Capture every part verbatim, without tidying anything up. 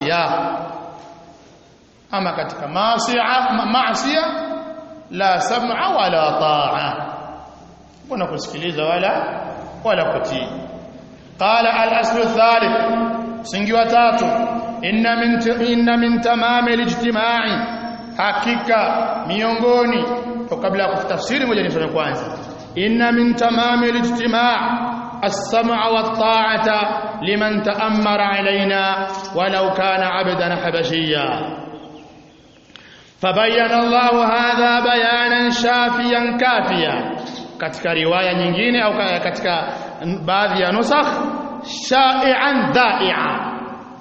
ya ama katika maasiya maasiya la sam'a wala ta'a kuna kusikiliza wala wala kutii qala al-aslu thalith singi wa tatu inna min inna min tamam al-ijtima'i hakika miongoni kabla ya kutafsiri moja nisome kwanza inna min tamam al-ijtima' as-sam'a wat-ta'ata liman ta'ammara alaina walau kana 'abdan habashiyya fabayyana Allahu hadha bayanan shafiyan kafiya katika riwaya nyingine au katika baadhi ya nusakh sha'i'an da'i'a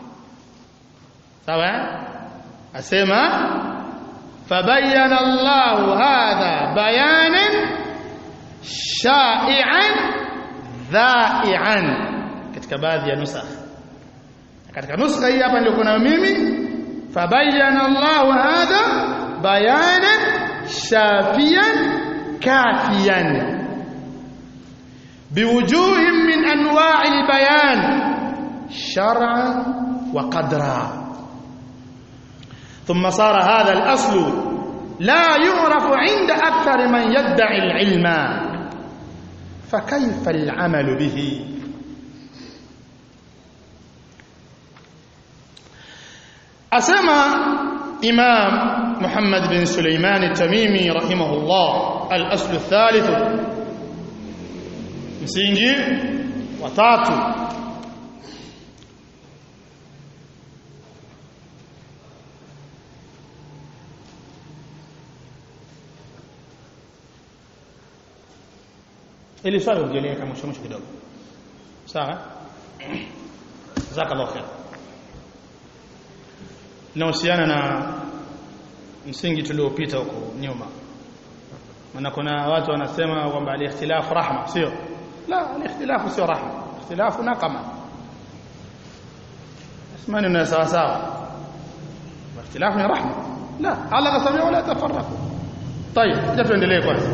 sawa asema fabayyana Allahu hadha bayanan sha'i'an dha'i'an katika baadhi ya nusakh katika nuskha hii hapa ndio kuna mimi fabayyana Allahu hadha bayanan shafiyan kafiyan biwujuhin min anwa'il bayan shar'an wa qadra ثم صار هذا الأصل لا يعرف عند أكثر من يدعي العلم فكيف العمل به أسمى إمام محمد بن سليمان التميمي رحمه الله الأصل الثالث مسينجي وتاتو ili swali ujelee kama mwisho mwisho kidogo sawa jazakallahu khair nahusiana na msingi tuliopita huko nyuma maana kuna watu wanasema kwamba al-ikhtilaf rahma sio la al-ikhtilaf sio rahma ikhtilaf nakama asmani na sawa sawa ikhtilaf ni rahma la Allah kasema wala tafarraqu طيب tuendelee kwanza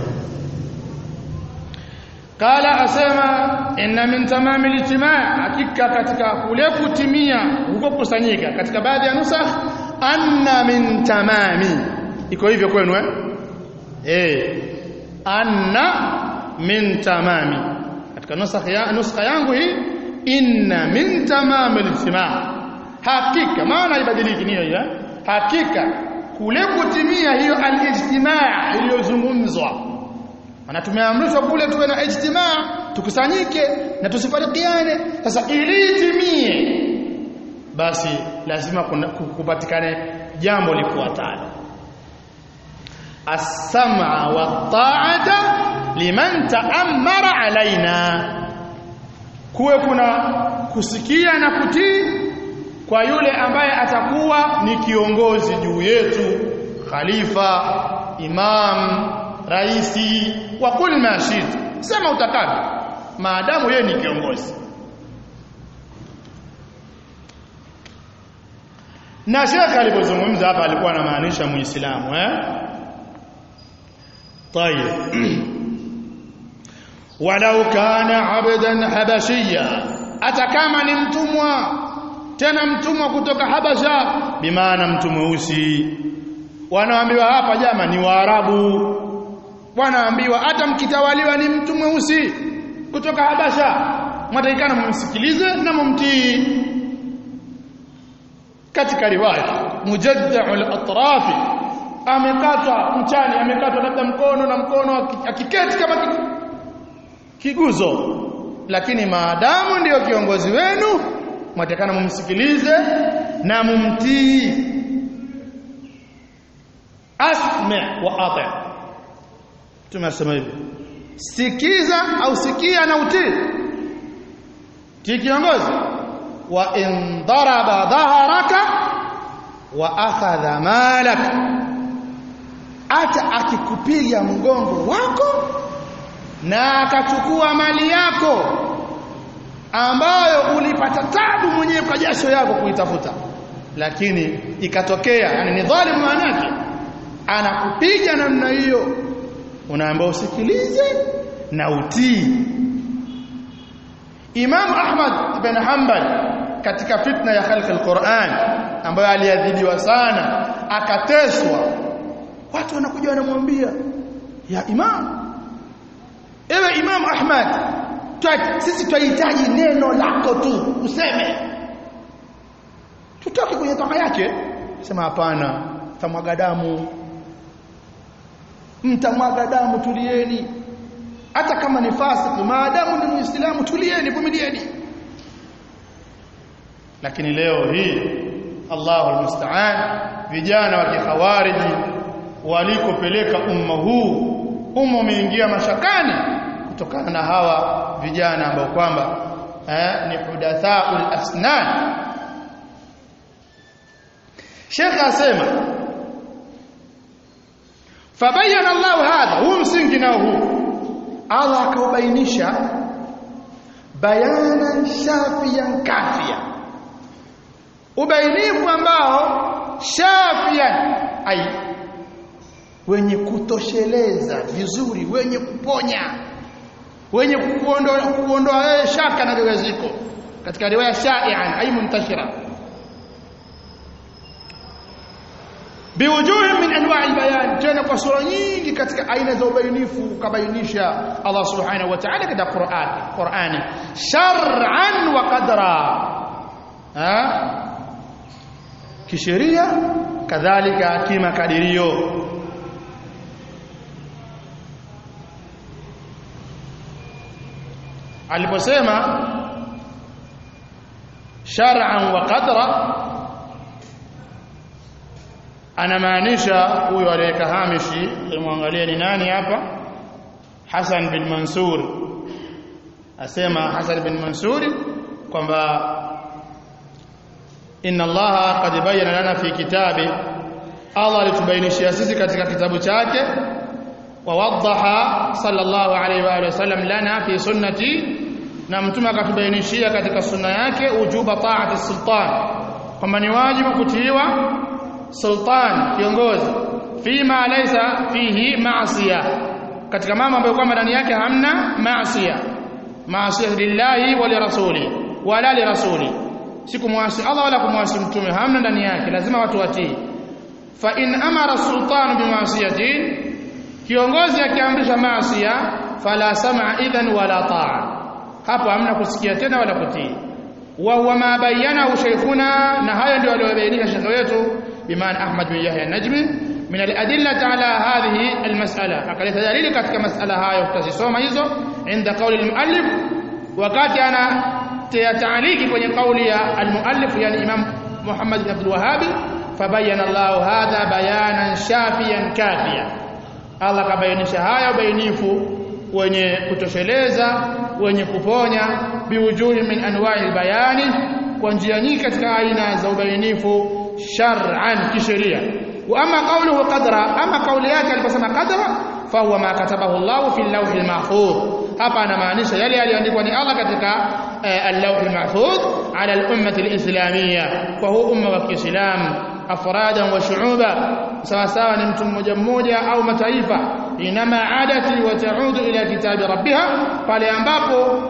قال asema inna min tamam al-ijtima' hakika katika kule kutimia huko kusanyika katika baadhi ya nusakh anna min tamami iko hivyo kwenu eh eh anna min tamami katika nusakh ya nuskha yangu hii inna min tamam al-ijtima' hakika maana ibadiliki niyo hiyo hakika kule kutimia hiyo al-ijtima' iliyozungumzwa ana tumeamrishwa kule tuwe na ijtimaa tukusanyike na tusifarikiane sasa ili itimie basi lazima kupatikane jambo lifuatalo as-sam'a wat-ta'ata liman ta'ammara alaina kuwe kuna kusikia na kutii kwa yule ambaye atakuwa ni kiongozi juu yetu khalifa imam raisi wa kul mashid sema utakavyo maadamu yeye ni kiongozi na shekhi alipozungumza hapa alikuwa anamaanisha muislamu eh طيب walau kana abdan habashiyya hata kama ni mtumwa tena mtumwa kutoka Habasha bimaana mtumwa mweusi wanaambiwa hapa jama ni Waarabu wanaambiwa hata mkitawaliwa ni mtu mweusi kutoka Habasha mtaikana mumsikilize na mumtii katika riwaya mujadda'u al-atraf amekatwa mchani amekatwa labda mkono na mkono akiketi kama kiguzo lakini maadamu ndiyo kiongozi wenu mtaikana mumsikilize na mumtii asma wa ati tumesema hivi sikiza au sikia na utii tii kiongozi wa in daraba dhaharaka wa akhadha malak ata akikupiga mgongo wako na akachukua mali yako ambayo ulipata tabu mwenyewe kwa jasho yako kuitafuta lakini ikatokea yani ni dhalimu maana yake anakupiga namna hiyo unaambiwa usikilize na utii Imam Ahmad ibn Hanbal katika fitna ya khalq al-Quran ambaye aliadhibiwa sana akateswa, watu wanakuja wanamwambia ya Imam, ewe Imam Ahmad, sisi tunahitaji neno lako tu useme, tutoke kwenye toka yake. Sema hapana, mtamwaga damu, mtamwaga damu, tulieni. Hata kama ni fasiki, maadamu ni Muislamu, tulieni, vumilieni. Lakini leo hii Allahu almusta'an, vijana wa kikhawariji walikopeleka umma huu, umma umeingia mashakani kutokana na hawa vijana ambao kwamba eh, ni hudathaul asnan. Sheikh asema fabayana Allah hadha, huu msingi nao huu Allah akaubainisha bayanan shafiyan kafia, ubainifu ambao shafiyan ai wenye kutosheleza vizuri, wenye kuponya, wenye kuondoa kuondoa shaka na gawaziko. Katika riwaya sha'i'an ay muntashira biwujuh min anwa' albayan, tena kwa sura nyingi katika aina za ubainifu kabainisha Allah subhanahu wa ta'ala katika Qur'an Qur'ani shar'an wa qadra, ha kisheria kadhalika kimakadirio. Aliposema shar'an wa qadra, anamaanisha huyo aliyeka hamishi, muangalie ni nani hapa, Hasan bin Mansur. Asema Hasan bin Mansur kwamba inna Allah qad bayyana lana fi kitabi, Allah alitubainishia sisi katika kitabu chake, wa waddaha sallallahu alayhi wa alihi wasallam lana fi sunnati, na mtume akatubainishia katika sunna yake ujuba ta'ati sultan, kwamba ni wajibu kutiiwa sultan, kiongozi, fima laysa fihi ma'siyah, katika mambo ambayo kwamba ndani yake hamna maasiya, maasiya lillahi wa lirasuli wala lirasuli, si kumwasi Allah wala kumwasi mtume, hamna ndani yake, lazima watu watii. Fa in amara sultan bimaasiyati, kiongozi akiamrisha maasiya, fala sam'a idhan wala ta'a, hapo hamna kusikia tena wala kutii. Wa huwa ma bayyana shaykhuna, na hayo ndio aliyobainisha shekhe wetu Imam Ahmad bin Yahya an-Najmi min al-adillati ala hadhihi al-mas'ala, akaleta dalili katika mas'ala hayo, tutasoma hizo inda qawli al-muallif, wakati ana ta'aliki kwenye kauli ya al-muallif, yani Imam Muhammad bin Abdul Wahhab, fabayyana Allah hadha bayanan shafiyan kafiya, Allah kabainisha haya bainifu wenye kutosheleza, wenye kuponya, biwujuhi min anwa'il bayani, kwa njia nyingi katika aina za ubainifu shar'an, kisheria. Wa ama qawluhu qadra, ama kauli yake aliposema qadra, fa huwa ma katabahu Allah fi al-lawh al-mahfuz, hapa anamaanisha yale yaliyoandikwa ni Allah katika al-lawh al-mahfuz ala al-ummah al-islamiyya, kwa huu umma wa Kiislamu, afradan wa shu'uba, sawa sawa ni mtu mmoja mmoja au mataifa. Inama adati wa ta'udu ila kitabi rabbiha, pale ambapo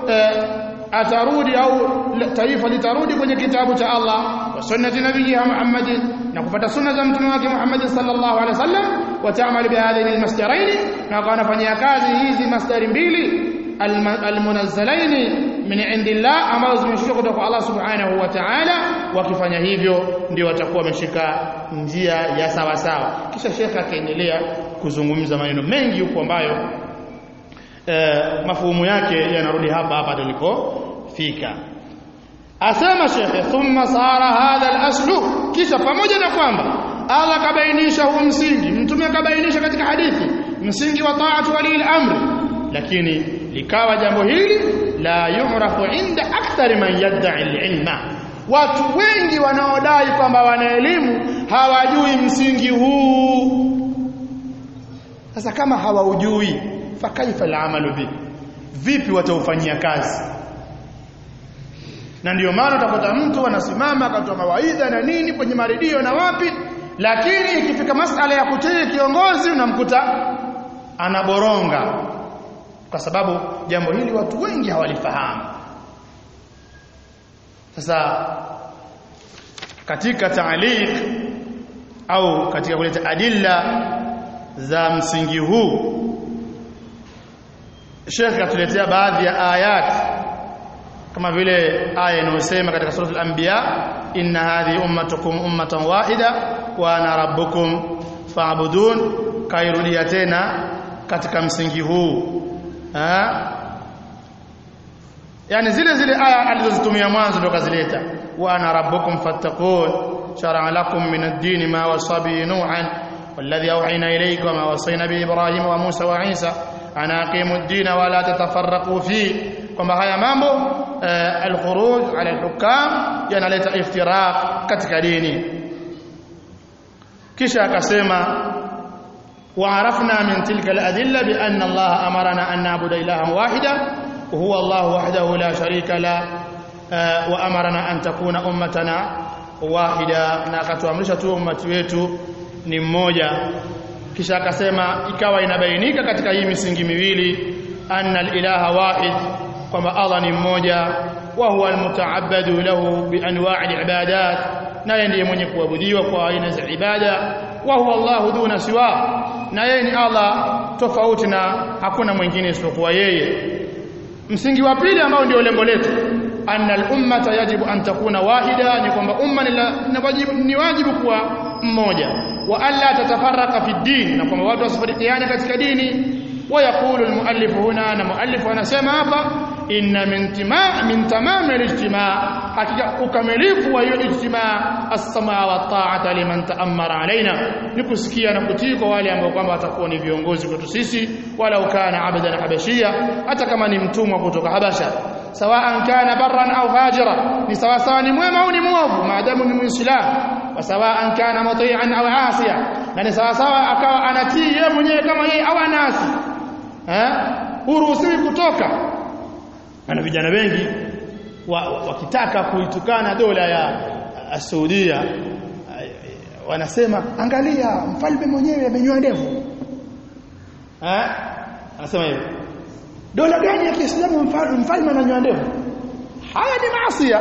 atarudi au taifa litarudi kwenye kitabu cha Allah wa sunnati nabiyyi Muhammad, na kupata sunna za mtume wake Muhammad sallallahu alaihi wasallam, wa ta'mal bi hadhihi al-masdarain, na kanafanyia kazi hizi masdari mbili al-munazzalaini min indillah, ambazo zimeshuka kutoka kwa Allah subhanahu wa ta'ala. Wakifanya hivyo ndio watakuwa wameshika njia ya sawa sawa. Kisha shekha akaendelea kuzungumza maneno mengi huko ambayo eh, mafuhumu yake yanarudi hapa hapa tulikofika. Asema shekhe, thumma sara hadha al-aslu, kisha pamoja na kwamba Allah kabainisha huu msingi, mtume kabainisha katika hadithi msingi wa ta'atu wali al-amri, lakini likawa jambo hili la yu'rafu inda akthar man yad'i al-ilma, watu wengi wanaodai kwamba wana elimu hawajui msingi huu. Sasa kama hawaujui, fa kaifa al-amalu bi, vipi wataufanyia kazi? Na ndio maana utakuta mtu anasimama akatoa mawaidha na nini kwenye maredio na wapi, lakini ikifika masala ya kutii kiongozi unamkuta anaboronga, kwa sababu jambo hili watu wengi hawalifahamu. Sasa katika ta'liq au katika kuleta adilla za msingi huu Sheikh atuletea baadhi ya ayat kama vile aya inayosema katika sura al-anbiya inna hadhihi ummatukum ummatan wahida wa ana rabbukum fa'budun kairudia tena katika msingi huu ha? Yani zile zile aya alizozitumia mwanzo ndo kazileta wa ana rabbukum fattaqun shar'a lakum min ad-din ma wasa bi nuhan والذي أوحينا إليك وما وصينا به إبراهيم وموسى وعيسى أن أقيموا الدين ولا تتفرقوا فيه كما هيا mambo الخروج على الحكام yanaleta iftiraq katika dini kisha akasema وعرفنا من تلك الأدلة بأن الله أمرنا أن نعبد إلها واحدا وهو الله وحده لا شريك له وأمرنا أن تكون أمتنا واحدة na akatuamrisha tu ummati wetu ni mmoja kisha akasema ikawa inabainika katika hii misingi miwili anna al-ilaha wahid kwamba Allah ni mmoja wa huwa al-muta'abbadu lahu bi anwa'i al-ibadat naye ndiye mwenye kuabudiwa kwa aina za ibada wa huwa Allah duna siwa na yeye ni Allah tofauti na hakuna mwingine isipokuwa yeye msingi wa pili ambao ndio lengo letu anna al-ummata yajibu an takuna wahida ni kwamba umma ni wajibu kuwa mmoja wa alla tatafarraqa fi din na kwamba watu wasifarikiane katika dini ويقول المؤلف هنا انا مؤلف anasema hapa inna min timaa min tamam al-ijtimaa hakika ukamilifu wa hiyo ijtimaa as-samaa wa ta'ata liman ta'ammara alaina nikusikia na kutii kwa wale ambao kwamba watakuwa ni viongozi kwetu sisi wala ukana abadan habashia hata kama ni mtumwa kutoka Habasha sawaan kana barran au fajira ni sawa sawa ni mwema au ni muovu maadamu ni muislamu wa sawaan kana muti'an au asiya na ni sawa sawa akawa anatii yeye mwenyewe kama yeye au anasi eh huruhusiwi kutoka na vijana wengi wakitaka wa, wa kuitukana dola ya Saudia wanasema angalia mfalme mwenyewe amenyoa ndevu eh anasema hivyo dola gani ya Kiislamu mfalme mfalme ananyoa ndevu haya ni maasi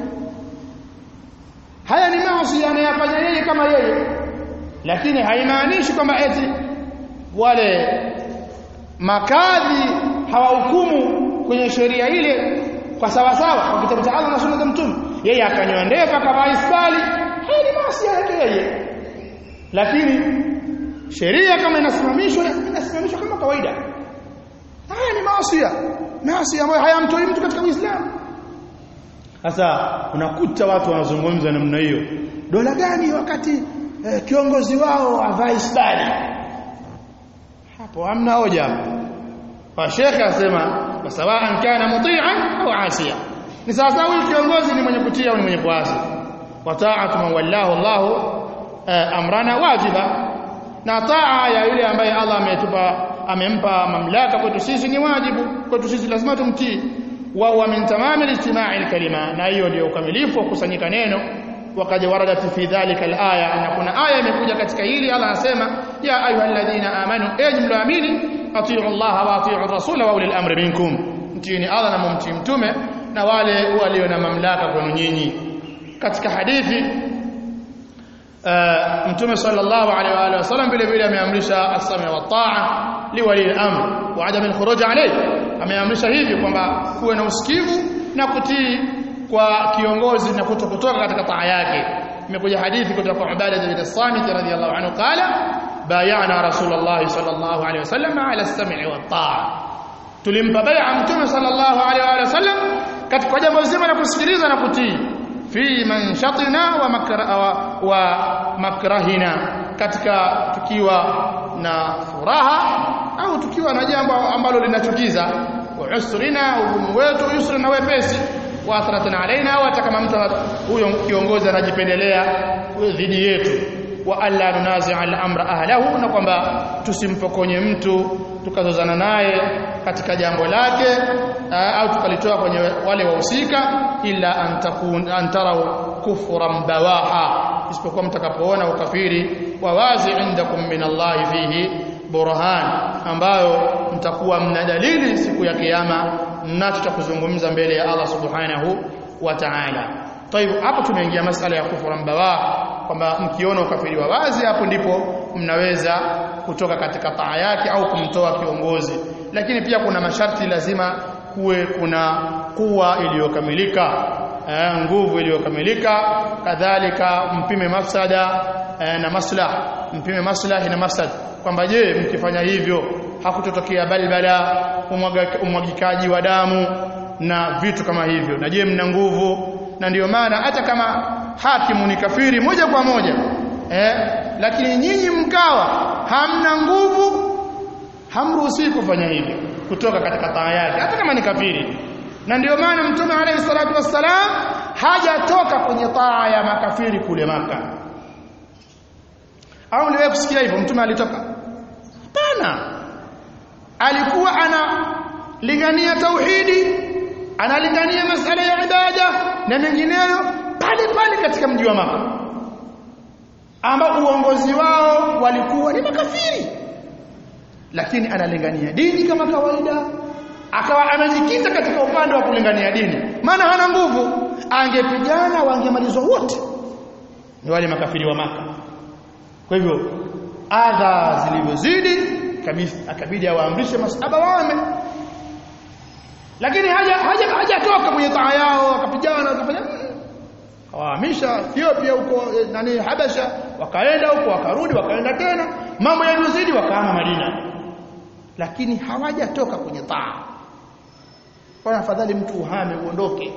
haya ni maasi anayafanya yeye kama yeye lakini haimaanishi kwamba eti wale makadhi hawahukumu kwenye sheria ile kwa sawa sawa kwa kitabu cha Allah na sunna za mtume yeye akanyoa ndevu akavaa isbali hii ni maasi yake yeye lakini sheria kama inasimamishwa inasimamishwa kama kawaida haya ni maasi maasi ambayo hayamtoi mtu katika Uislamu sasa unakuta watu wanazungumza namna hiyo dola gani wakati eh, kiongozi wao avaa isbali hapo hamna hoja kwa shekha asema sawaan kana muti'an au asiya ni sawa sawa kiongozi ni mwenye kutii au ni mwenye kuasi wa ta'atu man wallahu Allah amrana wajiba na taa ya yule ambaye Allah ametupa amempa mamlaka kwetu sisi ni wajibu kwetu sisi lazima tumtii wa huwa min tamamil ijtima'i al-kalima na hiyo ndio ukamilifu wa kusanyika neno wakaja waradat fi dhalika al-aya na kuna aya imekuja katika hili Allah anasema ya ayyuhalladhina amanu enyi mlioamini atiu Allah wa atiu ar-rasul wa ulil amri minkum mtiini Allah na mumtii mtume na wale walio na mamlaka kwenu nyinyi katika hadithi uh, mtume sallallahu alaihi wa alihi wasallam vile vile ameamrisha as-sam'a wa ta'a liwali al-amr wa adam al-khuruj alayhi ameamrisha hivi kwamba kuwe na usikivu na kutii kwa kiongozi na kutokutoka katika taa yake imekuja hadithi kutoka kwa Ubadah bin As-Samit radhiyallahu anhu qala bay'ana rasulullah sallallahu alayhi wasallam ala as-sam'i wa ta'a tulimpa bai'a mtume sallallahu alayhi wasallam katika jambo zima la kusikiliza na kutii fi manshatina wa makra wa makrahina katika tukiwa na furaha au tukiwa na jambo ambalo linachukiza wa usrina ugumu wetu yusra na wepesi wa atharatna alaina wa kama mtu huyo kiongozi anajipendelea dhidi yetu wa alla nunazi'a al-amra ahlahu na kwamba tusimpokonye mtu tukazozana naye katika jambo lake au tukalitoa kwenye wale wahusika illa antakun antarau kufran bawaha isipokuwa mtakapoona ukafiri wa wazi indakum min Allah fihi burhan ambayo mtakuwa mna dalili siku ya kiyama mnacho cha kuzungumza mbele ya Allah subhanahu wa ta'ala Taibu, hapo tumeingia masala ya kufuru mbawa, kwamba mkiona ukafiri wa wazi, hapo ndipo mnaweza kutoka katika taa yake au kumtoa kiongozi. Lakini pia kuna masharti, lazima kuwe kuna kuwa iliyokamilika, eh, nguvu iliyokamilika, kadhalika mpime mafsada eh, na maslaha, mpime maslahi na mafsada, kwamba je, mkifanya hivyo hakutotokea balbala, umwagikaji wa damu na vitu kama hivyo, na je mna nguvu. Na ndio maana hata kama hakimu ni kafiri moja kwa moja, eh, lakini nyinyi mkawa hamna nguvu, hamruhusi kufanya hivyo, kutoka katika taa yake, hata kama ni kafiri. Na ndio maana Mtume alayhi salatu wassalam hajatoka kwenye taa ya makafiri kule Maka. Au niwe kusikia hivyo Mtume alitoka? Hapana. Alikuwa analingania tauhidi, analingania masala ya ibada na mengineyo pale pale katika mji wa Maka, ambao uongozi wao walikuwa ni makafiri, lakini analingania dini kama kawaida. Akawa amejikita katika upande wa kulingania dini, maana hana nguvu. Angepigana wangemalizwa wote, ni wale makafiri wa Maka. Kwa hivyo adha zilivyozidi kabisa, akabidi awaamrishe masahaba wame, lakini haja haja hajatoka kwenye taa yao, akapigana akafanya kawahamisha Ethiopia huko nani Habasha, wakaenda huko wakarudi, wakaenda tena, mambo yaliyozidi wakaama Madina, lakini hawajatoka kwenye taa. Kwa afadhali mtu uhame uondoke.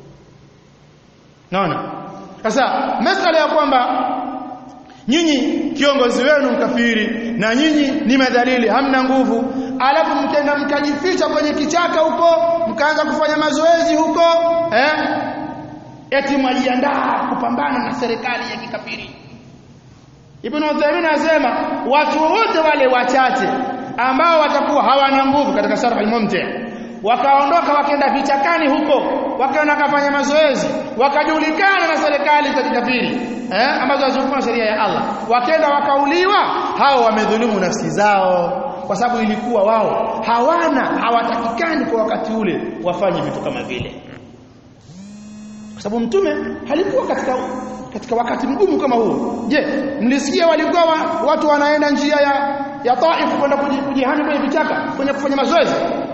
Naona sasa masala ya kwamba nyinyi kiongozi wenu mkafiri na nyinyi ni madhalili, hamna nguvu, alafu mkenda mkajificha kwenye kichaka huko, mkaanza kufanya mazoezi huko, eh, eti mwajiandaa kupambana na serikali ya kikafiri. Ibn Uthaymeen anasema watu wote wale wachache ambao watakuwa hawana nguvu, katika Sharh al-Mumti', wakaondoka wakaenda vichakani huko, wakaenda kufanya mazoezi, wakajulikana na serikali za kikafiri, eh, ambazo hazifuata sheria ya Allah, wakaenda wakauliwa, hao wamedhulumu nafsi zao, kwa sababu ilikuwa wao hawana, hawatakikani kwa wakati ule wafanye vitu kama vile, kwa sababu mtume halikuwa katika katika wakati mgumu kama huo. Je, mlisikia walikuwa wa, watu wanaenda njia ya ya Taif kwenda kujihami kwenye vichaka kwenye kufanya mazoezi?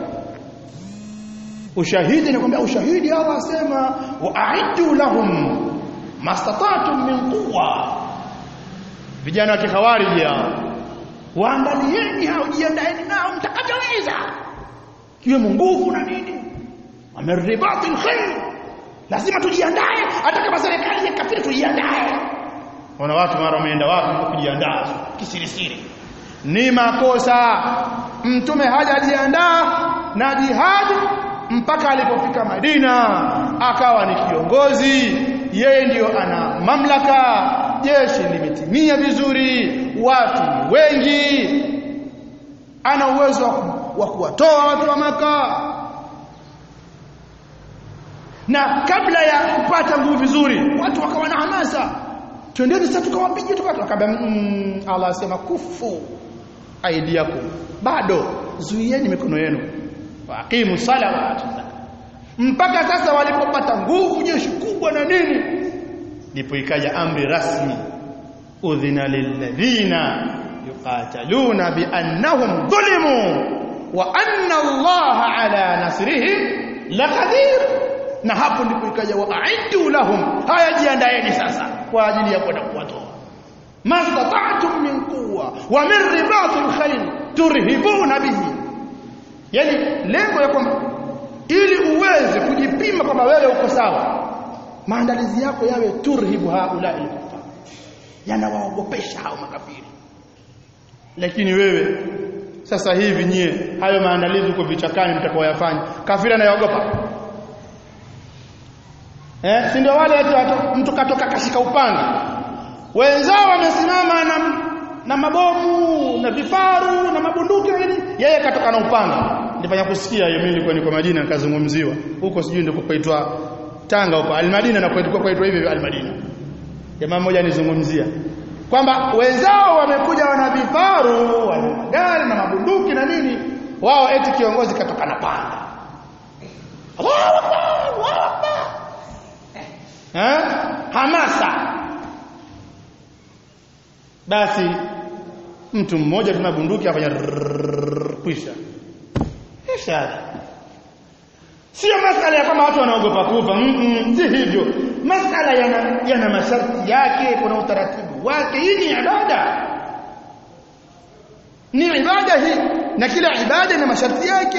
Ushahidi ni kwamba ushahidi Allah asema wa'iddu lahum mastata'tum min quwwa, vijana wa kikhawariji hao, waangalieni hao, jiandaeni nao mtakachoweza, kiwemo nguvu na nini, amerribatil khair, lazima tujiandae, hata kama serikali ya kafiri tujiandae. Wana watu mara wameenda wapi kujiandaa kisirisiri? Ni makosa. Mtume hajajiandaa na jihad mpaka alipofika Madina, akawa ni kiongozi, yeye ndiyo ana mamlaka, jeshi limetimia vizuri, watu wengi, ana uwezo wa kuwatoa watu wa Maka. Na kabla ya kupata nguvu vizuri, watu wakawa na hamasa, twendeni sasa tukawapige tukatoa. Akamwambia mm, Allah asema kufu aidiakum, bado zuieni mikono yenu, waqimu sala wa atu zakat. Mpaka sasa walipopata nguvu, jeshi kubwa na nini, ndipo ikaja amri rasmi, udhina lilladhina yuqataluna bi annahum dhulimu wa anna Allah ala nasrihim laqadir. Na hapo ndipo ikaja wa'iddu lahum, haya jiandaeni sasa kwa ajili ya kwenda kuwatoa, mastata'tum min quwwa wa min ribatil khayl turhibuna bihi. Yani lengo ya kwamba ili uweze kujipima kwamba wewe uko sawa, maandalizi yako yawe turhibu haula al-kufar, yanawaogopesha hao makafiri. Lakini wewe sasa hivi nyie hayo maandalizi uko vichakani mtakaoyafanya, kafiri anayogopa? Eh, si ndio wale watu mtu katoka kashika upanga, wenzao wamesimama na na mabomu na vifaru na mabunduki nini, yeye katoka na upanga. Nilifanya kusikia hiyo, mimi nilikuwa niko Madina nikazungumziwa huko, sijui ndiko kuitwa Tanga huko Al-Madina, na kuitwa kuitwa hivi Al-Madina. Jamaa mmoja anizungumzia kwamba wenzao wamekuja wana vifaru, wana magari na mabunduki na nini, wao eti kiongozi katoka na panga. Allahu Akbar, Allahu Akbar. eh hamasa basi mtu mmoja tuna bunduki afanya kwisha kisha sio masala ya kama watu wanaogopa kufa mm si hivyo masala yana yana masharti yake kuna utaratibu wake hii ni ibada ni ibada hii na kila ibada ina masharti yake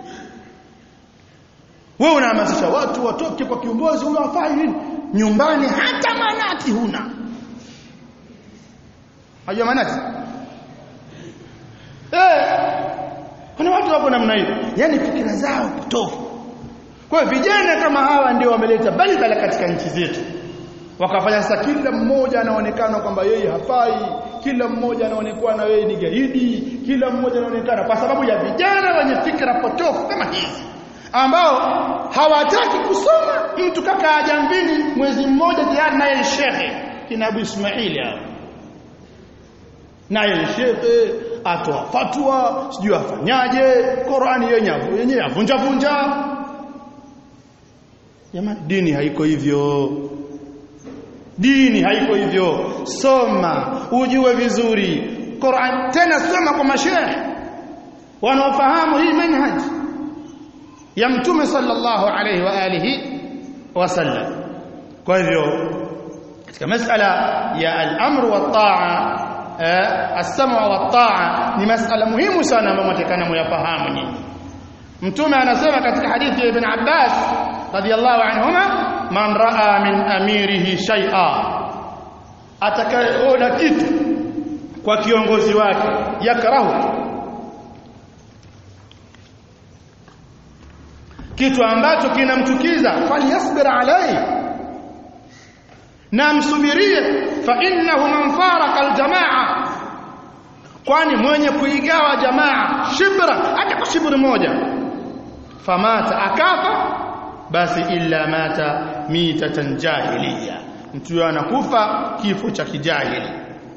wewe unahamasisha watu watoke kwa kiongozi unafanya nini nyumbani hata manati huna hajua manati eh kuna watu wako namna hiyo yani fikira zao potofu kwa vijana kama hawa ndio wameleta balbala katika nchi zetu wakafanya sasa kila mmoja anaonekana kwamba yeye hafai kila mmoja anaonekana yeye ni gaidi kila mmoja anaonekana kwa sababu ya vijana wenye fikra potofu kama hizi ambao hawataki kusoma mtu kaka ajambini mwezi mmoja tayari naye shekhe kina Abu Ismail hao naye shekhe atoa fatwa sijui afanyaje Qur'ani yenyewe yenyewe avunja vunja jamani dini haiko hivyo dini haiko hivyo soma ujue vizuri Qur'an tena soma kwa mashehe wanaofahamu hii manhaj ya mtume sallallahu alayhi wa alihi wasallam kwa hivyo katika masala ya al-amr wa taa as-sam'a wa taa ni masala muhimu sana ambayo mtakana muyafahamu nyinyi mtume anasema katika hadithi ya ibn Abbas radiyallahu anhuma man raa min amirihi shay'a atakayeona kitu kwa kiongozi wake yakrahu kitu ambacho kinamchukiza falyasbir alayhi na msubirie fa innahu man faraka aljamaa kwani mwenye kuigawa jamaa shibra hata kwa shibri moja famata akafa basi illa mata mitatan jahiliya mtu anakufa kifo cha kijahili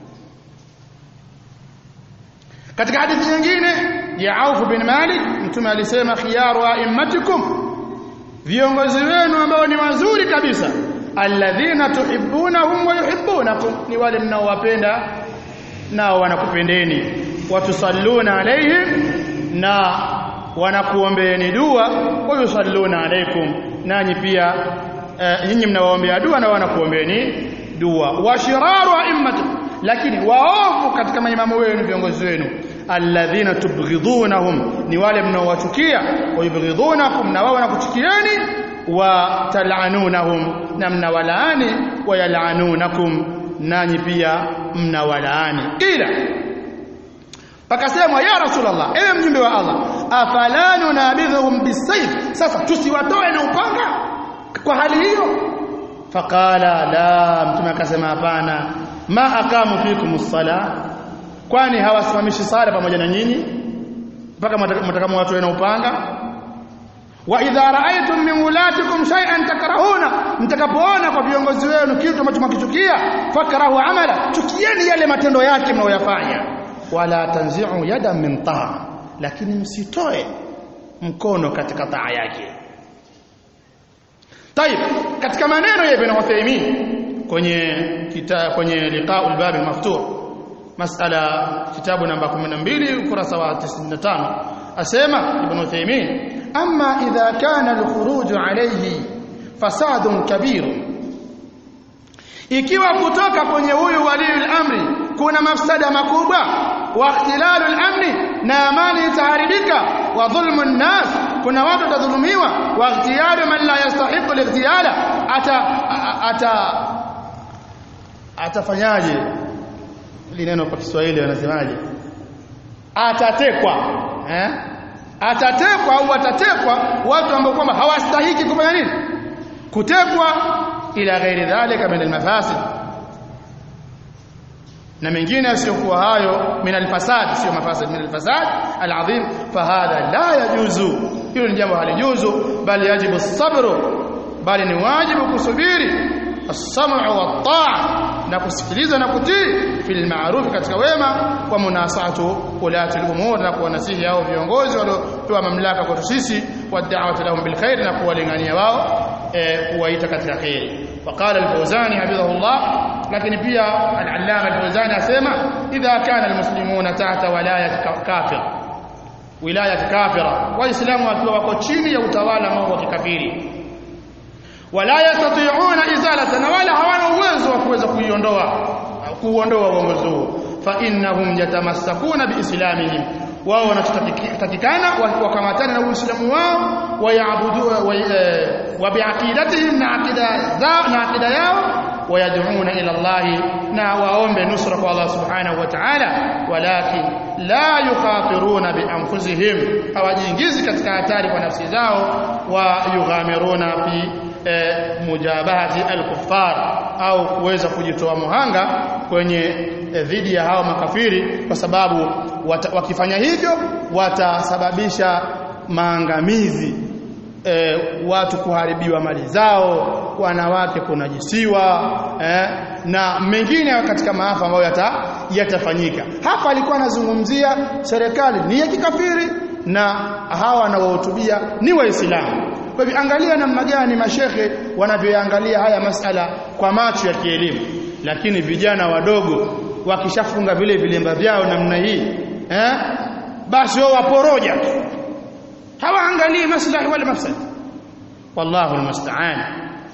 katika hadithi nyingine ya Auf bin Malik mtume alisema khiyaru a'immatikum viongozi wenu ambao ni wazuri kabisa alladhina tuhibbunahum wa yuhibbunakum ni wale mnaowapenda nao wanakupendeni watusalluna alayhim na wanakuombeeni dua wa yusalluna alaykum nanyi pia nyinyi mnawaombea dua na wanakuombeeni dua washiraru a'immatikum lakini waovu katika maimamu wenu viongozi wenu alladhina tubghidunahum ni wale mnaowachukia wayubghidunakum na wao wanakuchukieni wa tal'anunahum na mnawalaani wa yal'anunakum nanyi pia mnawalaani ila akasema ya rasulullah ewe mjumbe wa Allah afala nunabidhum bisayf sasa tusiwatoe na upanga kwa hali hiyo faqala la mtume akasema hapana ma akamu fikumus sala kwani hawasimamishi sala pamoja na nyinyi mpaka mtakamu watu na upanga wa idha ra'aytum min ulatikum shay'an takrahuna mtakapoona kwa viongozi wenu kitu ambacho mkichukia fakrahu amala chukieni yale matendo yake mnayoyafanya wala tanzi'u yada min ta'a lakini msitoe mkono katika taa yake طيب katika maneno ya Ibn Uthaymeen kwenye kita, kwenye liqa'ul bab al-maftuh mas'ala kitabu namba kumi na mbili ukurasa wa tisini na tano asema Ibn Uthaymeen amma idha kana al-khuruj alayhi fasadun kabir ikiwa kutoka kwenye huyu wali al-amri kuna mafsada makubwa wa ikhtilalu al-amni na amani itaharibika wa dhulmu an-nas kuna watu watadhulumiwa wa ikhtiyaru man la yastahiqu al-ikhtiyala ata ata atafanyaje lineno kwa Kiswahili wanasemaje atatekwa eh atatekwa au atatekwa watu ambao kwamba hawastahiki kufanya nini kutekwa ila ghairi dhalika min al-mafasid na mengine yasiyokuwa hayo min al-fasad sio mafasid min al-fasad al-azim fahadha la yajuzu hilo ni jambo halijuzu bali yajibu as-sabru bali ni wajibu kusubiri as-sam'u wat-ta'a na kusikiliza na kutii fil ma'ruf katika wema kwa munasahatu ulati al-umur na kuwanasihi hao viongozi waliopewa mamlaka kwa sisi wa da'watu lahum bil khair na kuwalingania wao kuwaita katika khair وقال الفوزاني حفظه الله لكن pia al-allama al-Fawzani asema idha kana al-muslimuna tahta walayat kafir wilayat kafira waislamu wakiwa wako chini ya utawala wa kikafiri wala yastati'una izalatan wala hawana uwezo wa kuweza kuiondoa kuondoa uongozi huo fa innahum yatamassakuna biislamihim wao wanatakikana wakamatana na uislamu wao wayaabudu wa biaqidatihim na aqida zao na aqida yao ويدعون إلى الله نا وأومب نصرة الله سبحانه وتعالى ولكن لا يخاطرون بأنفسهم أو ينجز katika hatari kwa nafsi zao ويغامرون في mujabahati al-kuffar au kuweza kujitoa muhanga kwenye dhidi ya hao makafiri kwa sababu wakifanya hivyo watasababisha maangamizi E, watu kuharibiwa mali zao, wanawake kunajisiwa eh, na mengine katika maafa ambayo yata, yatafanyika. Hapa alikuwa anazungumzia serikali ni ya kikafiri na hawa wanaohutubia ni waislamu. Kwa hivyo angalia namna gani mashehe wanavyoangalia haya masala kwa macho ya kielimu. Lakini vijana wadogo wakishafunga vile vilemba vyao namna hii eh, basi wao waporoja hawaangalii maslahi wala mafsad wallahu almusta'an.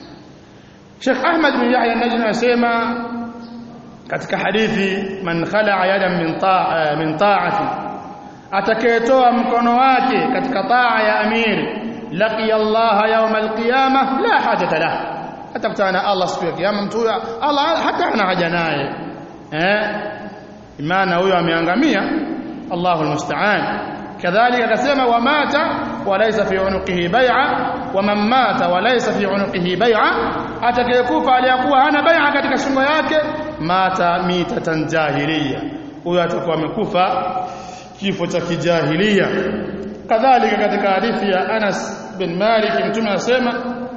Sheikh Ahmad bin Yahya an-Najmi anasema katika hadithi man khala'a yadan min ta'a min ta'ati atakayetoa mkono wake katika taa ya amir laqiya Allah yawm al-qiyamah la hajata lahu atakutana Allah siku ya kiyama mtu Allah hata ana haja naye eh imana huyo ameangamia Allahu almusta'an. كذلك akasema wamata walaysa fi unuqihi bai'a waman mata walaysa fi unuqihi bai'a atakayekufa aliyakuwa hana bai'a katika shingo yake mata mitatan jahiliya huyo atakuwa amekufa kifo cha kijahiliya. Kadhalika katika hadithi ya Anas bin Malik mtume anasema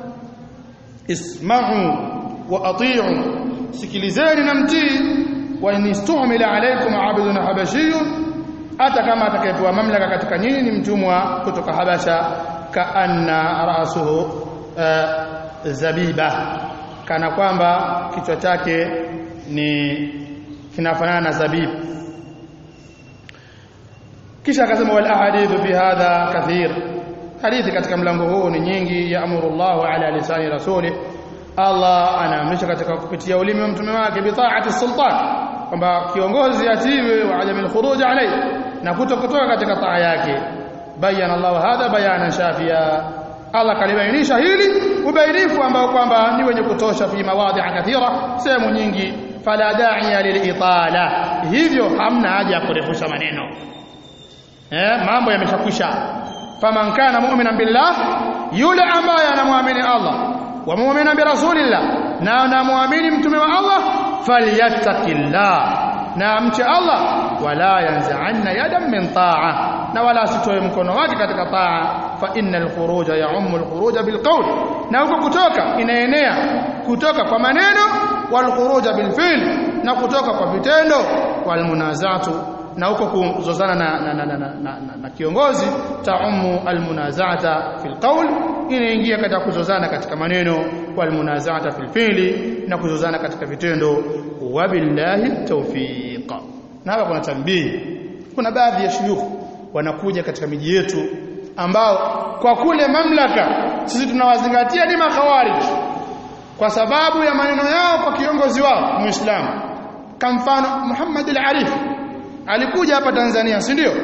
isma'u wa ati'u sikilizeni na mtii wa in istu'mila alaykum 'abdun habashiyyun hata kama atakayepewa mamlaka katika nyinyi ni mtumwa kutoka Habasha kaanna rasuhu uh, zabiba kana kwamba kichwa chake ni kinafanana na zabibu. Kisha akasema wal ahadithu fi hadha kathir hadithi katika mlango huu ni nyingi yaamuru Allahu ala lisani rasulih Allah anaamrisha katika kupitia ulimi wa mtume wake bi ta'ati sultan kwamba kiongozi atiwe wa adamil khuruj alayhi na kutokutoka katika taa yake. Bayana Allah hadha bayana shafia Allah kalibainisha hili ubainifu ambao kwamba ni wenye kutosha fi mawadhi'a kathira sehemu nyingi fala da'iya lilitala hivyo hamna haja ya kurefusha maneno eh mambo yameshakwisha. Faman kana mu'minan billah yule ambaye anamwamini Allah wa mu'minan bi rasulillah na anamwamini mtume wa Allah falyattaqillah na amche Allah wala yanza'anna yadan min ta'a na wala sitoe mkono wake katika taa fa innal khuruja ya'ummu al khuruja bil qawl na huko kutoka inaenea kutoka kwa maneno wal khuruja bil fi'l na kutoka kwa vitendo wal munazatu na huko kuzozana na na, na, na, na, na, na kiongozi ta'ummu al munazata fil qawl inaingia katika kuzozana katika maneno wal munazata fil fi'li na kuzozana katika vitendo wabillahi tawfiq. Na hapa kuna tambii kuna baadhi ya shuyukh wanakuja katika miji yetu ambao kwa kule mamlaka sisi tunawazingatia ni makhawarij kwa sababu ya maneno yao kwa kiongozi wao muislamu. Kwa mfano Muhammad al-Arif alikuja hapa Tanzania si ndio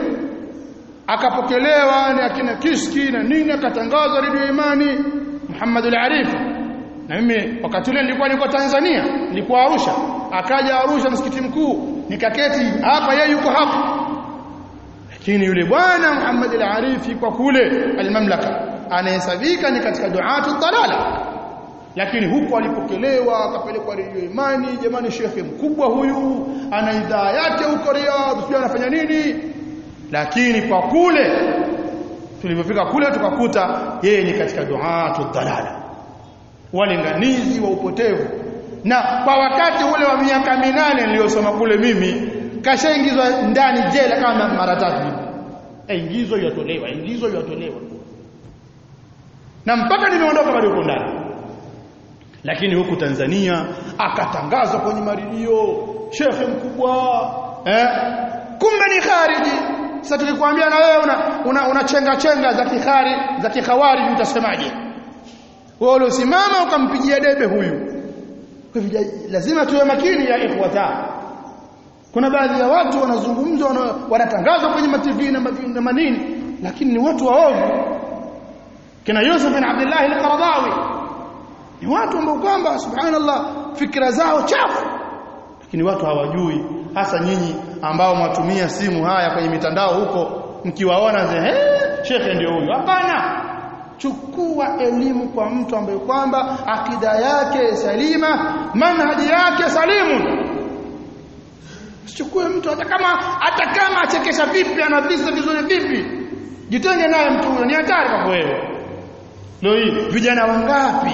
akapokelewa na akina Kiski na nini akatangaza redio Imani Muhammad al-Arif na mimi wakati ule nilikuwa niko Tanzania nilikuwa Arusha akaja Arusha msikiti mkuu nikaketi hapa yeye yuko hapa lakini yule bwana Muhammad al-Arifi kwa kule al-mamlaka anahesabika ni katika duatu dalala lakini huko alipokelewa akapelekwa redio Imani jamani shekhe mkubwa huyu ana idhaa yake huko Riyadh sio anafanya nini lakini kwa kule tulipofika kule tukakuta yeye ni katika duatu dalala walinganizi wa upotevu na kwa wakati ule wa miaka minane niliyosoma kule mimi kashaingizwa ndani jela kama mara tatu hivi ingizwa yatolewa ingizwa yatolewa na mpaka nimeondoka bado uko ndani Lakini huku Tanzania akatangazwa kwenye maredio shekhe mkubwa eh kumbe ni khariji. Sasa tukikwambia na wewe una, una, una chenga chenga za kikhari za kikhawari utasemaje? Wewe ulosimama ukampigia debe huyu. Kwa hivyo lazima tuwe makini ya ikhwata. Kuna baadhi ya watu wanazungumza wanatangazwa kwenye ma T V na manini lakini ni watu waovu. Kina Yusuf bin Abdullah al-Qaradawi ni watu ambao kwamba subhanallah fikra zao chafu, lakini watu hawajui, hasa nyinyi ambao mwatumia simu haya kwenye mitandao huko mkiwaona ze eh shekhe ndio huyo. Hapana, chukua elimu kwa mtu ambaye kwamba akida yake salima, manhaji yake salimu. Chukue mtu hata kama hata kama achekesha vipi, anavisa vizuri vipi, jitenge naye mtu huyo, ni hatari kwa wewe. Leo hii vijana wangapi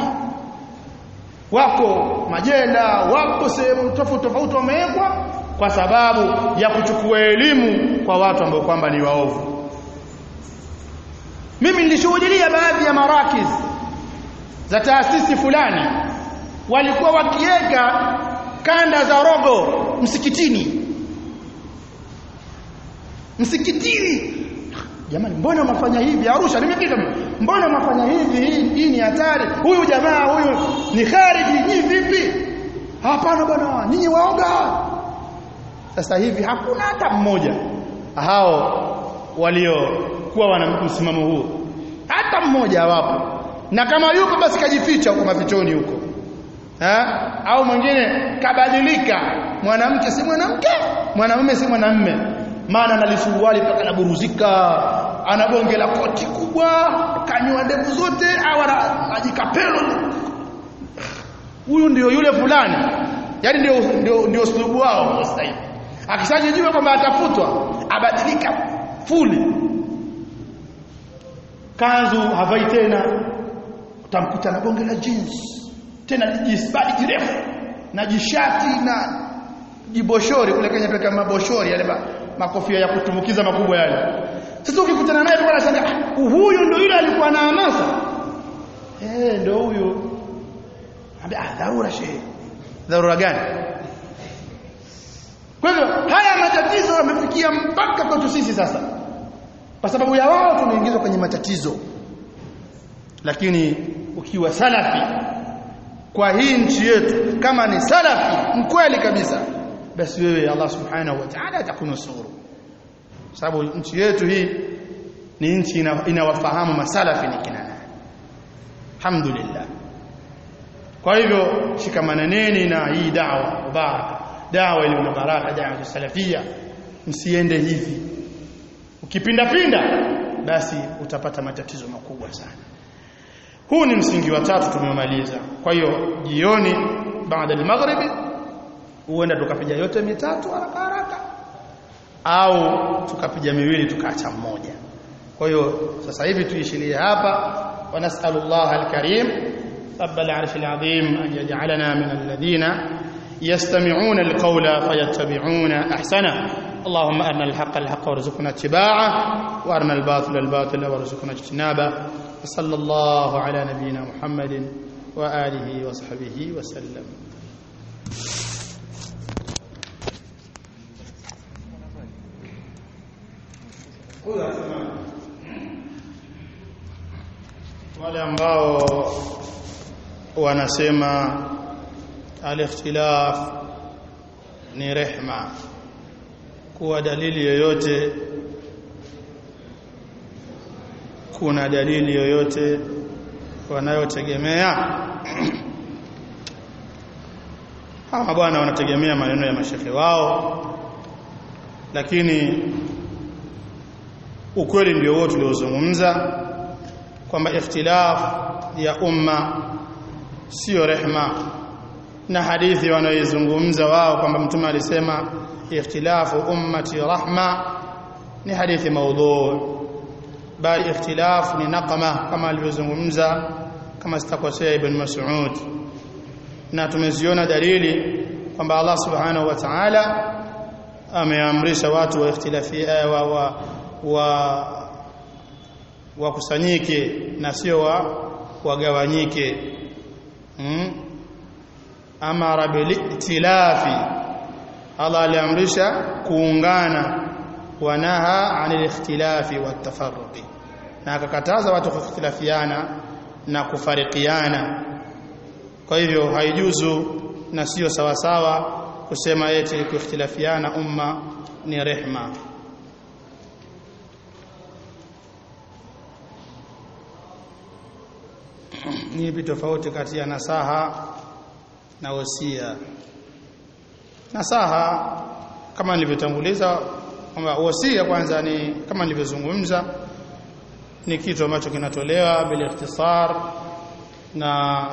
wako majela, wapo sehemu tofauti tofauti wamewekwa kwa sababu ya kuchukua elimu kwa watu ambao kwamba ni waovu. Mimi nilishuhudia baadhi ya marakiz za taasisi fulani walikuwa wakiweka kanda za rogo msikitini. Msikitini. Jamani, mbona mnafanya hivi? Arusha nimepita. Mbona mnafanya hivi? Hii hii ni hatari. Huyu jamaa huyu ni khariji, ni vipi? Hapana bwana, ninyi waoga. Sasa hivi hakuna hata mmoja hao waliokuwa wana msimamo huo. Hata mmoja hawapo. Na kama yuko basi kajificha huko mafichoni huko. Ha? Au mwingine kabadilika, mwanamke si mwanamke, mwanamume si mwanamume. Maana analisuruali mpaka anaburuzika, anabonge la koti kubwa, kanywa ndevu zote, au anajikapelo. Huyu ndio yule fulani. Yaani ndio ndio ndio uslubu wao sasa hivi. Akishajijua kwamba atafutwa, abadilika fully. Kanzu havai tena, utamkuta na bonge la jeans. Tena jisbadi jirefu na jishati na jiboshori kule Kenya peka maboshori yale makofia ya kutumbukiza makubwa yale. Sasa ukikutana naye tu unashangaa, huyu ndio yule alikuwa na hamasa. Eh, ndio huyu. Ambia ah, dharura shehe. Dharura gani? Kwa hivyo haya matatizo yamefikia mpaka kwetu sisi sasa. Kwa sababu ya wao tumeingizwa kwenye matatizo. Lakini ukiwa salafi kwa hii nchi yetu, kama ni salafi mkweli kabisa, basi wewe Allah subhanahu wa ta'ala atakunusuru. Sababu nchi yetu hii ni nchi inawafahamu masalafi ni kina nani. Alhamdulillah. Kwa hivyo shikamananeni na hii da'wa mubaraka, da'wa ile mubaraka, da'wa salafia. Msiende hivi. Ukipinda pinda basi utapata matatizo makubwa sana. Huu ni msingi wa tatu tumemaliza. Kwa hiyo jioni baada ya magharibi huenda tukapiga yote mitatu haraka haraka, au tukapiga miwili tukaacha mmoja. Kwa hiyo sasa hivi tuishilie hapa. Wa nas'alullah al-karim rabbal arshil azim an yaj'alana min alladhina yastami'una al-qawla fayattabi'una ahsana. اللهم أرنا الحق الحق وارزقنا اتباعه وأرنا الباطل الباطل وارزقنا اجتنابه. صلى الله على نبينا محمد وآله وصحبه وسلم. wale ambao wanasema al-ikhtilaf ni rehma, kuwa dalili yoyote kuna dalili yoyote wanayotegemea hawa bwana wanategemea maneno ya mashehe wao, lakini ukweli ndio wote tuliozungumza kwamba ikhtilaf ya umma sio rehma, na hadithi wanaoizungumza wao kwamba mtume alisema ikhtilafu ummati rahma ni hadithi maudhu, bali ikhtilaf ni naqama kama alivyozungumza kama sitakosea Ibn Mas'ud. Na tumeziona dalili kwamba Allah subhanahu wa ta'ala ameamrisha watu wa ikhtilafia wa wa, wa wakusanyike na sio wa wagawanyike. Hmm? amara bilitilafi, Allah aliamrisha kuungana, wanaha anil ikhtilafi watafarruqi, na akakataza watu kukhtilafiana na kufarikiana. Kwa hivyo haijuzu na sio sawa sawa kusema eti kukhtilafiana umma ni rehma. Ni vitu tofauti kati ya nasaha na wasia. Nasaha kama nilivyotanguliza kwamba wasia kwanza ni kama nilivyozungumza ni kitu ambacho kinatolewa bila ikhtisar, na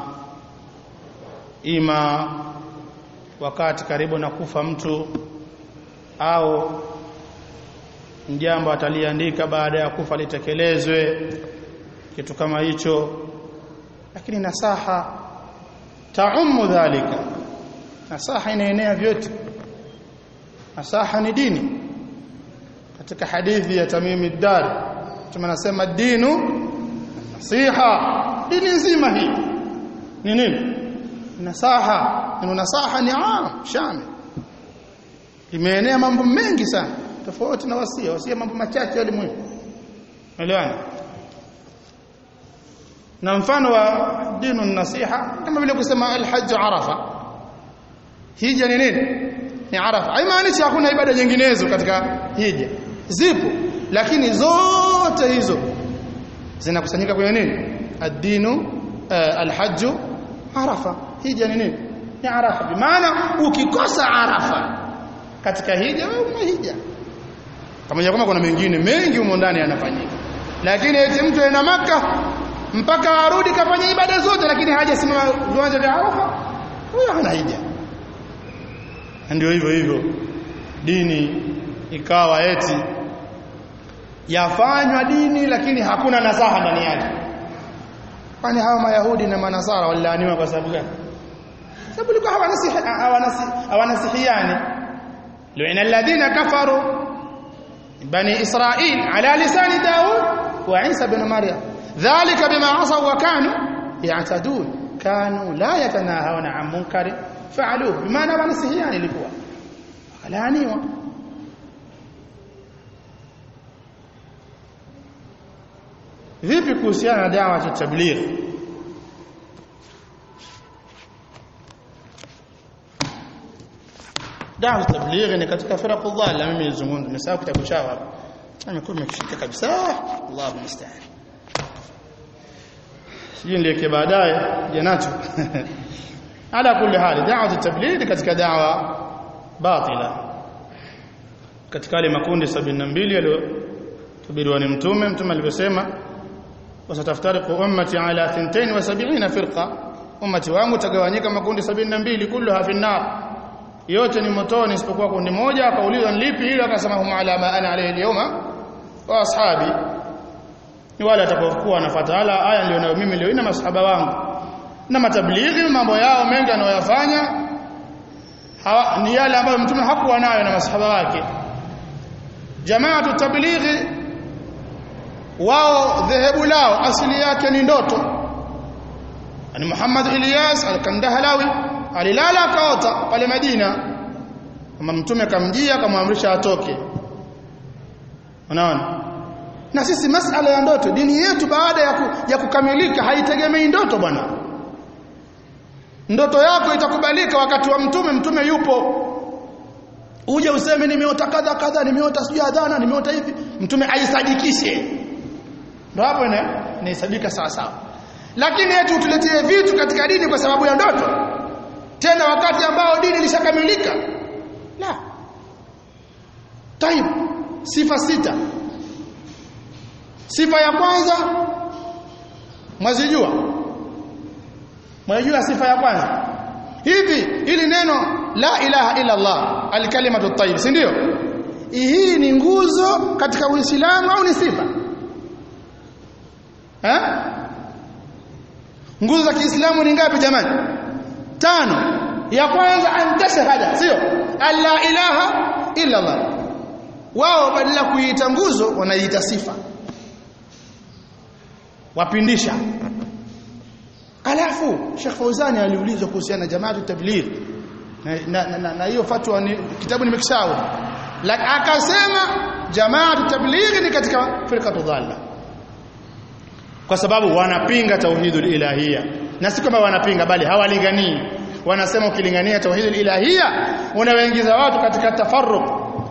ima wakati karibu na kufa mtu au jambo ataliandika baada ya kufa litekelezwe, kitu kama hicho. Lakini nasaha taumu dhalika, nasaha inaenea vyote. Nasaha ni dini. Katika hadithi ya Tamim ad-Dari tunasema dinu nasiha, dini nzima hii ni nini? Nasaha. Neno nasaha ni aam shamil, imeenea mambo mengi sana tofauti na wasia. Wasia mambo machache yale muhimu, unaelewana? Na mfano wa dinu nasiha kama vile kusema al-hajj arafa, hija ni nini? Ni Arafa. Haimaanishi hakuna ibada nyinginezo katika hija, zipo, lakini zote hizo zinakusanyika kwenye nini? Ad-dinu uh, al-hajj Arafa. Hija ni nini? Ni Arafa. Bi maana ukikosa Arafa katika hija wewe una hija. Pamoja kama kuna mengine mengi humo ndani yanafanyika, lakini eti mtu ena Makka mpaka arudi kafanya ibada zote lakini hajasimama viwanja vya Arafa, huyo hana hija. Ndio hivyo hivyo dini ikawa eti yafanywa dini lakini hakuna nasaha ndani yake. Kwani hawa Mayahudi na Manasara walilaaniwa kwa sababu gani? Sababu walikuwa hawanasihi hawanasihi hawanasihiani. Lu'ina alladhina kafaru bani Israil ala lisani Daud wa Isa ibn Maryam dhalika bima asaw wa kanu ya'tadun kanu la yatanahawna 'an munkari fa'aluhu. Bimaana wanasihiani ilikuwa walaaniwa. Vipi kuhusiana na da'wa ya tabligh? Da'wa ya tabligh ni katika firaq dhalla. Mimi nizungumza nimesahau kitabu chao hapa, nimekuwa nimekishika kabisa, Allahu musta'an. Sijui nileke baadaye janacho. Ala kulli hali da'wa ya tabligh katika da'wa batila, katika ile makundi sabini na mbili yaliyotabiriwa ni mtume. Mtume alivyosema wasataftariqu ummati ala thintain wa sab'ina firqa, ummati wangu tagawanyika makundi sabini na mbili, kulluha fi an-nar, yote ni motoni isipokuwa kundi moja. Akaulizwa lipi hilo, akasema hum ala ma ana alayhi al-yawma wa ashabi, ni wale atakaokuwa wanafuata ala aya ndio nayo mimi leo na masahaba wangu. Na matablighi mambo yao mengi anayoyafanya ni yale ambayo mtume hakuwa nayo na masahaba wake. Jamaatu tablighi wao dhehebu lao asili yake ni ndoto. Ani Muhammad Ilyas al-Kandahlawi alilala akaota pale Madina, kama mtume akamjia akamwamrisha atoke. Unaona? Na sisi masala ya ndoto, dini yetu baada ya, ku, ya kukamilika haitegemei ndoto bwana. Ndoto yako itakubalika wakati wa mtume, mtume yupo. Uje useme nimeota kadha kadha, nimeota sijui adhana, nimeota hivi, mtume aisadikishe. Ndio hapo ina inahesabika sawa sawa. Lakini eti utuletee vitu katika dini kwa sababu ya ndoto, tena wakati ambao dini ilishakamilika, la. Taib, sifa sita. Sifa ya kwanza mwazijua? Mwajua sifa ya kwanza? Hivi ili neno la ilaha illa Allah al-kalimatu at-tayyib, si ndio? Hii ni nguzo katika Uislamu au ni sifa? Eh? Nguzo za Kiislamu ni ngapi jamani? Tano. Ya kwanza antashahada, sio? Alla ilaha illa Allah. Wao badala kuiita nguzo wanaiita sifa. Wapindisha. Alafu Sheikh Fauzani aliulizwa kuhusiana na Jamaatu Tabligh na na, na, na hiyo fatwa ni kitabu nimekisahau, lakini akasema Jamaatu Tabligh ni katika firqatu dhalla kwa sababu wanapinga tauhidul ilahiyya, na si kama wanapinga bali hawalinganii. Wanasema ukilingania tauhidul ilahiyya unawaingiza watu katika tafarruq,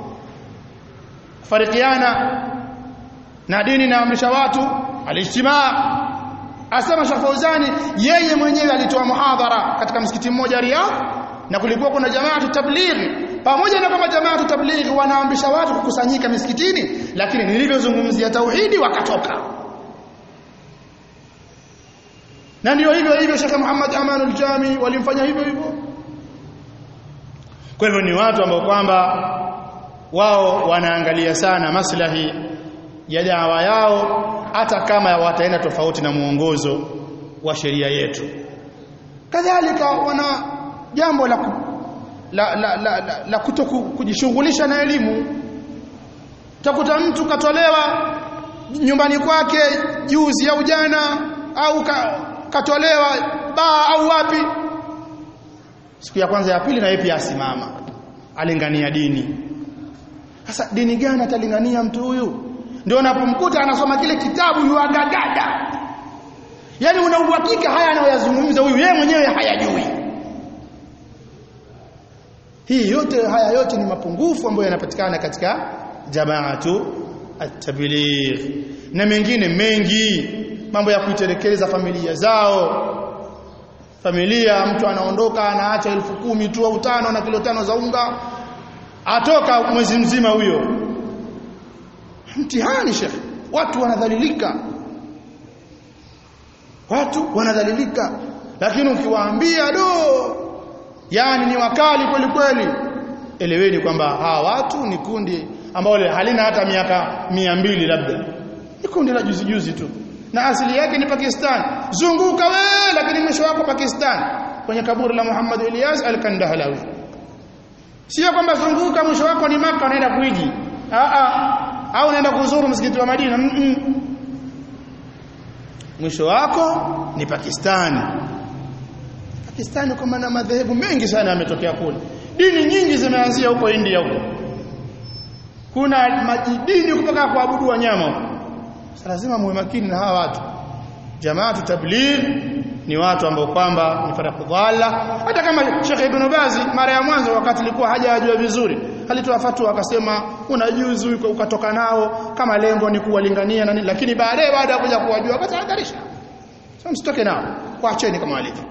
farikiana na dini inaamrisha watu alijtimaa. Asema Sheikh Fauzani yeye mwenyewe alitoa muhadhara katika msikiti mmoja Riyadh, na kulikuwa kuna Jamaatu Tabligh. Pamoja na kama Jamaatu Tabligh wanaamrisha watu kukusanyika misikitini, lakini nilivyozungumzia tauhidi wakatoka. Na ndio hivyo hivyo Sheikh Muhammad Amanul Jami walimfanya hivyo hivyo. Kwa hivyo ni watu ambao kwamba wao wanaangalia sana maslahi ya dawa yao, hata kama wataenda tofauti na muongozo wa sheria yetu. Kadhalika wana jambo la la la, la, la, la kutokujishughulisha na elimu. Utakuta mtu katolewa nyumbani kwake juzi au jana au ka, katolewa baa au wapi, siku ya kwanza ya pili na yeye pia asimama alingania dini. Sasa dini gani atalingania mtu huyu? Ndio unapomkuta anasoma kile kitabu yuagagada, yani una uhakika haya anayoyazungumza huyu yeye mwenyewe hayajui. Hii yote haya yote ni mapungufu ambayo yanapatikana katika Jamaatu at-Tabligh na mengine mengi, mambo ya kuitelekeza familia zao. Familia mtu anaondoka anaacha elfu kumi tu au tano na kilo tano za unga, atoka mwezi mzima huyo. Mtihani Sheikh, watu wanadhalilika, watu wanadhalilika. Lakini ukiwaambia do yani ni wakali kweli kweli, eleweni kwamba hawa watu ni kundi ambao halina hata miaka mia mbili labda, ni kundi la juzi juzi tu, na asili yake ni Pakistan. Zunguka wewe, lakini mwisho wako Pakistan kwenye kaburi la Muhammad Ilyas al-Kandahlawi. Sio kwamba zunguka mwisho wako ni Maka unaenda kuiji, a a au unaenda kuzuru msikiti wa Madina. Mm -mm. Mwisho wako ni Pakistani. Pakistani kwa maana madhehebu mengi sana yametokea kule. Dini nyingi zimeanzia huko India huko. Kuna majidini kutoka kuabudu wanyama huko. Sasa lazima muwe makini na hawa watu. Jamaatu Tabligh ni watu ambao kwamba ni farqu dhalla. Hata kama Sheikh Ibn Baz mara ya mwanzo wakati alikuwa hajajua vizuri, alitoa fatwa akasema unajuzu ukatoka nao kama lengo ni kuwalingania na nini, lakini baadaye baada ya kuja kuwajua akatahadharisha. Sasa msitoke nao, waacheni kama walivyo.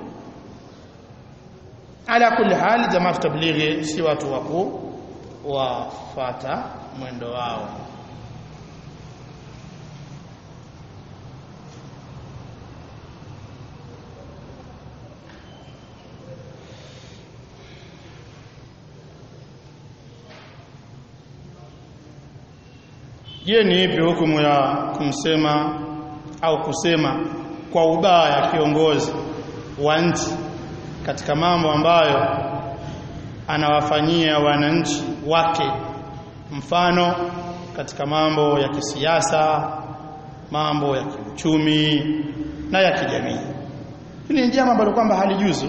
Ala kulli hal Jamaatu Tabligh si watu wako wafata mwendo wao. Je, ni ipi hukumu ya kumsema au kusema kwa ubaya kiongozi wa nchi katika mambo ambayo anawafanyia wananchi wake, mfano katika mambo ya kisiasa, mambo ya kiuchumi na ya kijamii? Hili ni jambo ambalo kwamba halijuzu.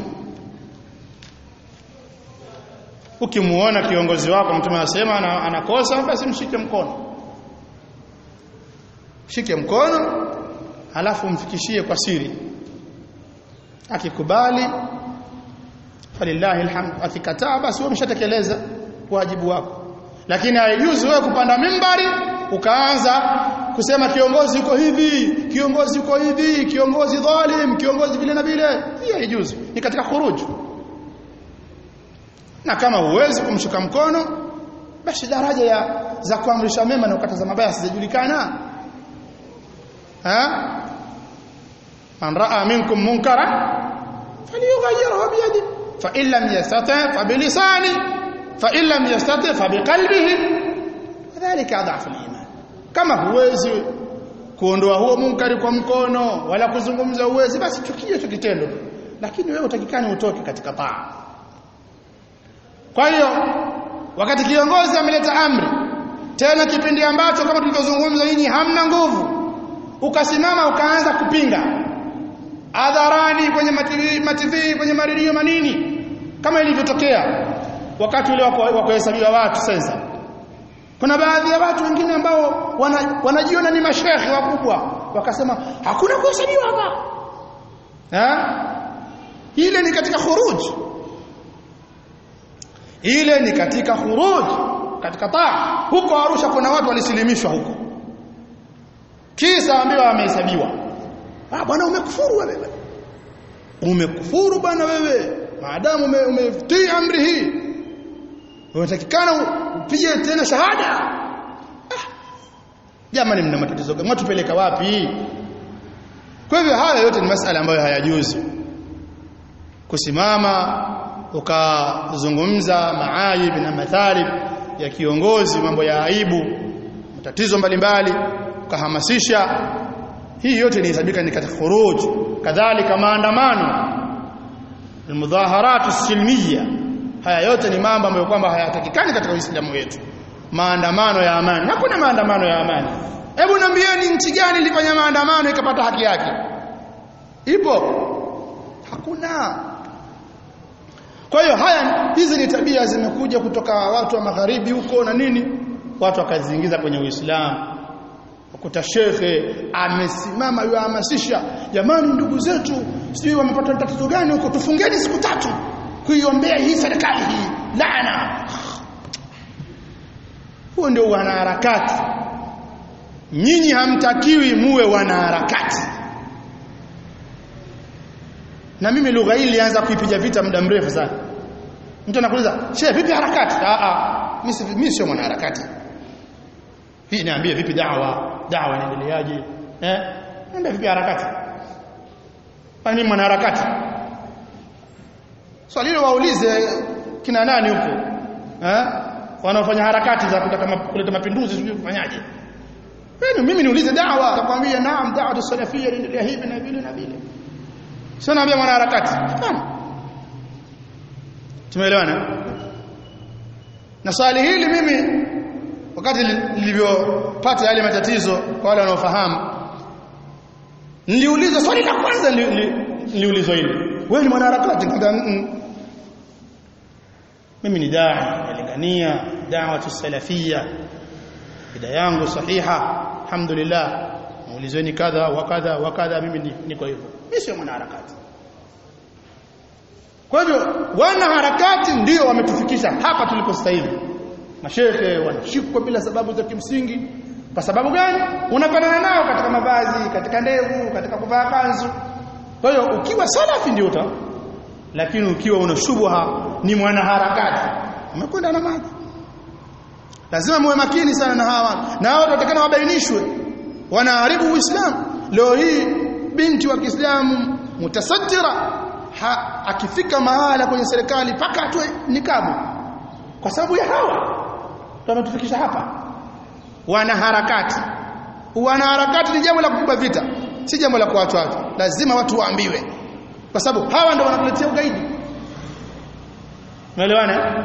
Ukimuona kiongozi wako mtume anasema anakosa, basi mshike mkono. Shike mkono halafu mfikishie kwa siri. Akikubali falillahi alhamd, akikataa basi wewe umeshatekeleza wajibu wako. Lakini haijuzu wewe kupanda mimbari ukaanza kusema kiongozi yuko hivi, kiongozi yuko hivi, kiongozi dhalim, kiongozi vile na vile. Hii haijuzu, ni katika khuruj. Na kama huwezi kumshika mkono, basi daraja ya za kuamrisha mema na kukataza mabaya sizijulikana. Ha? Man raa minkum munkara falyughayyirhu biyadihi fa in lam yastati' fa bilisani fa in lam yastati' fa biqalbihi dhalika adhafu al-iman. Kama huwezi kuondoa huo munkari kwa mkono wala kuzungumza uwezi, basi chukie hicho kitendo, lakini wewe utakikani utoke katika taa. Kwa hiyo wakati kiongozi ameleta amri, tena kipindi ambacho kama tulivyozungumza nyinyi hamna nguvu, ukasimama ukaanza kupinga, adharani kwenye mativi kwenye maredio manini kama ilivyotokea wakati ule wa kuhesabiwa watu sasa. Kuna baadhi ya watu wengine ambao wana, wanajiona ni mashehe wakubwa wakasema hakuna kuhesabiwa hapa. Ha? Ile ni katika khuruj. Ile ni katika khuruj, katika taa. Huko Arusha kuna watu walisilimishwa huko. Kisa ambiwa wamehesabiwa. Ah bwana umekufuru wewe. Umekufuru bwana wewe. Maadamu umetii amri hii. Unatakikana upige tena shahada. Ah. Jamani mna matatizo gani? Mwatupeleka wapi? Kwa hivyo haya yote ni masuala ambayo hayajuzi. Kusimama ukazungumza maayib na mathalib ya kiongozi, mambo ya aibu, matatizo mbalimbali, ukahamasisha, hii yote inahesabika ni katika khuruj. Kadhalika maandamano, almudhaharat as-silmiyya, haya yote ni mambo ambayo kwamba hayatakikani katika Uislamu wetu. Maandamano ya amani, hakuna maandamano ya amani. Hebu niambieni nchi gani ilifanya maandamano ikapata haki yake? Ipo? Hakuna. Kwa hiyo haya hizi ni tabia zimekuja kutoka watu wa magharibi huko na nini, watu wakaziingiza kwenye Uislamu. Ukuta shekhe amesimama yuhamasisha, jamani ndugu zetu sijui wamepata tatizo gani huko, tufungeni siku tatu kuiombea hii serikali hii laana. Huo ndio wanaharakati. Nyinyi hamtakiwi muwe wanaharakati. Na mimi lugha hii ilianza kuipiga vita muda mrefu sana. Mtu anakuuliza, "Sheikh vipi harakati?" Ah ah, mimi mimi sio mwanaharakati. Hii niambie vipi da'wa? Da'wa inaendeleaje? Eh? Niambie vipi harakati? Kwa nini mwanaharakati? Swali hilo waulize kina nani huko? Eh? Wanaofanya harakati za kutaka kuleta mapinduzi sijui kufanyaje. Wewe mimi niulize da'wa, atakwambia naam da'wa salafia inaendelea hivi na vile na vile. Sio naambia mwanaharakati. Hapana. Tumeelewana? Na swali hili mimi wakati nilivyopata yale matatizo kwa wale wanaofahamu, niliuliza swali la kwanza niliulizwa hili. Wewe ni mwanaharakati? Mimi ni dai, nalingania da'watu salafia. Bida yangu sahiha, alhamdulillah. Muulizeni kadha wa kadha wa kadha, mimi niko hivyo. Mimi sio mwanaharakati. Kwa hivyo wana harakati ndio wametufikisha hapa tulipo sasa hivi. Mashehe wanashikwa bila sababu za kimsingi. Kwa sababu gani? Unafanana nao katika mavazi, katika ndevu, katika kuvaa kanzu. Kwa hiyo ukiwa salafi ndio uta, lakini ukiwa una shubha ni mwanaharakati, umekwenda na maji. Lazima muwe makini sana na hawa. Na hao watakana wabainishwe. Wanaharibu Uislamu. Leo hii binti wa Kiislamu mutasattira ha, akifika mahala kwenye serikali paka atoe nikabu kwa sababu ya hawa tunatufikisha hapa. Wanaharakati, wanaharakati ni jambo la kukuba vita, si jambo la kuachwa watu. Lazima watu waambiwe, kwa sababu hawa ndio wanatuletea ugaidi. Umeelewana?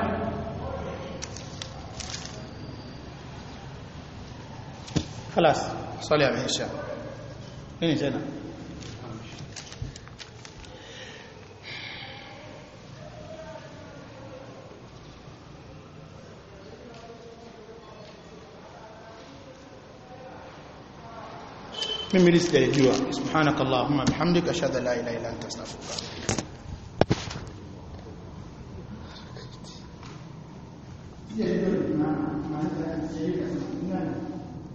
خلاص صلي على العشاء. nini tena? mimi sijajua. Subhanakallahumma bihamdika ashhadu an la ilaha illa anta astaghfiruka wa atubu ilaik.